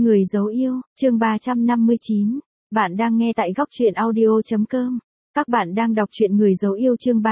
Người dấu yêu, chương 359. Bạn đang nghe tại góc truyện audio.com. Các bạn đang đọc truyện Người dấu yêu chương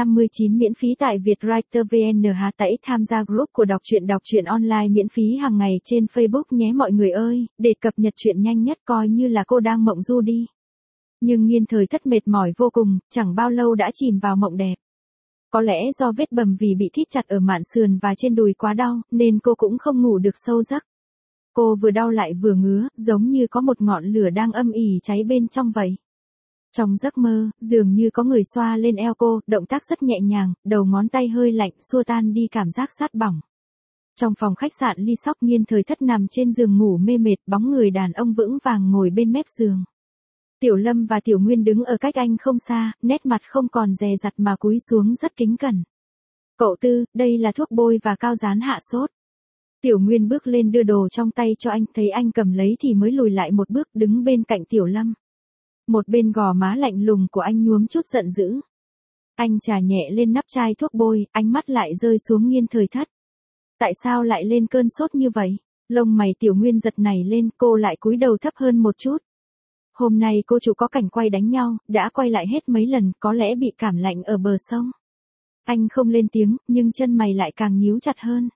359 miễn phí tại Vietwriter VN. Hãy tham gia group của đọc truyện online miễn phí hàng ngày trên Facebook nhé mọi người ơi, để cập nhật truyện nhanh nhất coi như là cô đang mộng du đi. Nhưng Nghiên Thời Thất mệt mỏi vô cùng, chẳng bao lâu đã chìm vào mộng đẹp. Có lẽ do vết bầm vì bị thít chặt ở mạn sườn và trên đùi quá đau, nên cô cũng không ngủ được sâu giấc. Cô vừa đau lại vừa ngứa, giống như có một ngọn lửa đang âm ỉ cháy bên trong vậy. Trong giấc mơ, dường như có người xoa lên eo cô, động tác rất nhẹ nhàng, đầu ngón tay hơi lạnh, xua tan đi cảm giác sát bỏng. Trong phòng khách sạn Ly Sóc, Nghiên Thời Thất nằm trên giường ngủ mê mệt, bóng người đàn ông vững vàng ngồi bên mép giường. Tiểu Lâm và Tiểu Nguyên đứng ở cách anh không xa, nét mặt không còn dè dặt mà cúi xuống rất kính cẩn. Cậu Tư, đây là thuốc bôi và cao dán hạ sốt. Tiểu Nguyên bước lên đưa đồ trong tay cho anh, thấy anh cầm lấy thì mới lùi lại một bước đứng bên cạnh Tiểu Lâm. Một bên gò má lạnh lùng của anh nhuốm chút giận dữ. Anh chà nhẹ lên nắp chai thuốc bôi, ánh mắt lại rơi xuống Nghiên Thời Thất. Tại sao lại lên cơn sốt như vậy? Lông mày Tiểu Nguyên giật nảy lên, cô lại cúi đầu thấp hơn một chút. Hôm nay cô chủ có cảnh quay đánh nhau, đã quay lại hết mấy lần, có lẽ bị cảm lạnh ở bờ sông. Anh không lên tiếng, nhưng chân mày lại càng nhíu chặt hơn.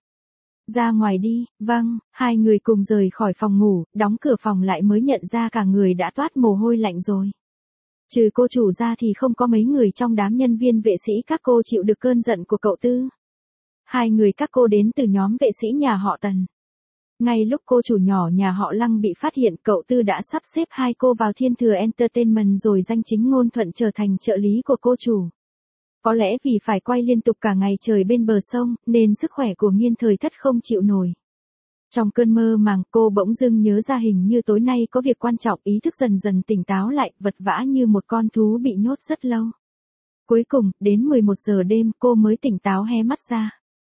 Ra ngoài đi, vâng, hai người cùng rời khỏi phòng ngủ, đóng cửa phòng lại mới nhận ra cả người đã toát mồ hôi lạnh rồi. Trừ cô chủ ra thì không có mấy người trong đám nhân viên vệ sĩ các cô chịu được cơn giận của cậu Tư. Hai người các cô đến từ nhóm vệ sĩ nhà họ Tần. Ngay lúc cô chủ nhỏ nhà họ Lăng bị phát hiện, cậu Tư đã sắp xếp hai cô vào Thiên Thừa Entertainment rồi danh chính ngôn thuận trở thành trợ lý của cô chủ. Có lẽ vì phải quay liên tục cả ngày trời bên bờ sông, nên sức khỏe của Nghiên Thời Thất không chịu nổi. Trong cơn mơ màng, cô bỗng dưng nhớ ra hình như tối nay có việc quan trọng, ý thức dần dần tỉnh táo lại, vật vã như một con thú bị nhốt rất lâu. Cuối cùng, đến 11 giờ đêm, cô mới tỉnh táo hé mắt ra.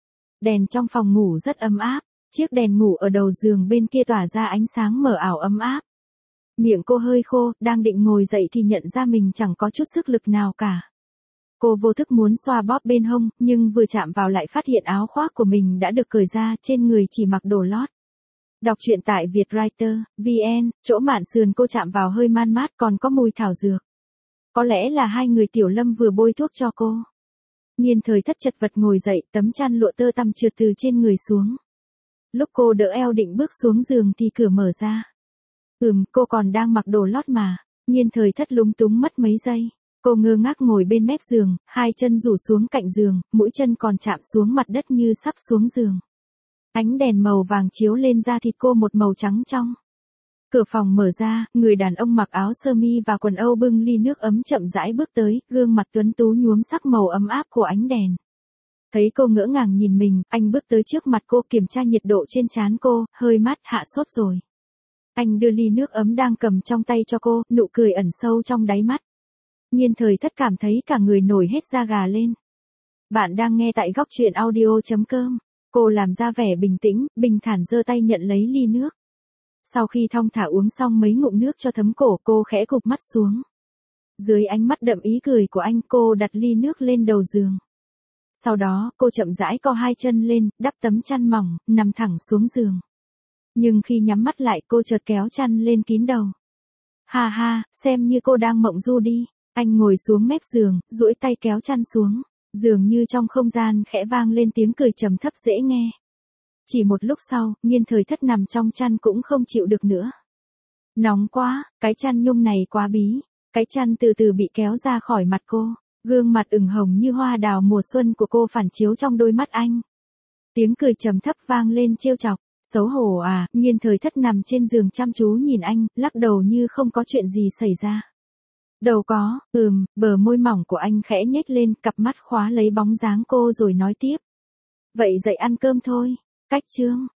Đèn trong phòng ngủ rất ấm áp, chiếc đèn ngủ ở đầu giường bên kia tỏa ra ánh sáng mờ ảo ấm áp. Miệng cô hơi khô, đang định ngồi dậy thì nhận ra mình chẳng có chút sức lực nào cả. Cô vô thức muốn xoa bóp bên hông, nhưng vừa chạm vào lại phát hiện áo khoác của mình đã được cởi ra, trên người chỉ mặc đồ lót. Đọc truyện tại Vietwriter VN, chỗ mạn sườn cô chạm vào hơi man mát, còn có mùi thảo dược. Có lẽ là hai người Tiểu Lâm vừa bôi thuốc cho cô. Nghiên Thời Thất chật vật ngồi dậy, tấm chăn lụa tơ tằm trượt từ trên người xuống. Lúc cô đỡ eo định bước xuống giường thì cửa mở ra. Cô còn đang mặc đồ lót mà. Nghiên Thời Thất lúng túng mất mấy giây. Cô ngơ ngác ngồi bên mép giường, hai chân rủ xuống cạnh giường, mũi chân còn chạm xuống mặt đất như sắp xuống giường. Ánh đèn màu vàng chiếu lên da thịt cô một màu trắng trong. Cửa phòng mở ra, người đàn ông mặc áo sơ mi và quần âu bưng ly nước ấm chậm rãi bước tới, gương mặt tuấn tú nhuốm sắc màu ấm áp của ánh đèn. Thấy cô ngỡ ngàng nhìn mình, anh bước tới trước mặt cô kiểm tra nhiệt độ trên trán cô, hơi mát, hạ sốt rồi. Anh đưa ly nước ấm đang cầm trong tay cho cô, nụ cười ẩn sâu trong đáy mắt. Nghiên Thời Thất cảm thấy cả người nổi hết da gà lên. Bạn đang nghe tại góc truyện audio.com. Cô làm ra vẻ bình tĩnh, bình thản giơ tay nhận lấy ly nước. Sau khi thong thả uống xong mấy ngụm nước cho thấm cổ, cô khẽ gục mắt xuống. Dưới ánh mắt đậm ý cười của anh, cô đặt ly nước lên đầu giường. Sau đó, cô chậm rãi co hai chân lên, đắp tấm chăn mỏng, nằm thẳng xuống giường. Nhưng khi nhắm mắt lại, cô chợt kéo chăn lên kín đầu. Ha ha, xem như cô đang mộng du đi. Anh ngồi xuống mép giường, duỗi tay kéo chăn xuống. Dường như trong không gian khẽ vang lên tiếng cười trầm thấp dễ nghe. Chỉ một lúc sau, Nghiên Thời Thất nằm trong chăn cũng không chịu được nữa. Nóng quá, cái chăn nhung này quá bí. Cái chăn từ từ bị kéo ra khỏi mặt cô. Gương mặt ửng hồng như hoa đào mùa xuân của cô phản chiếu trong đôi mắt anh. Tiếng cười trầm thấp vang lên trêu chọc. Xấu hổ à? Nghiên Thời Thất nằm trên giường chăm chú nhìn anh, lắc đầu như không có chuyện gì xảy ra. Đâu có, bờ môi mỏng của anh khẽ nhếch lên, cặp mắt khóa lấy bóng dáng cô rồi nói tiếp. Vậy dậy ăn cơm thôi. Cách chương.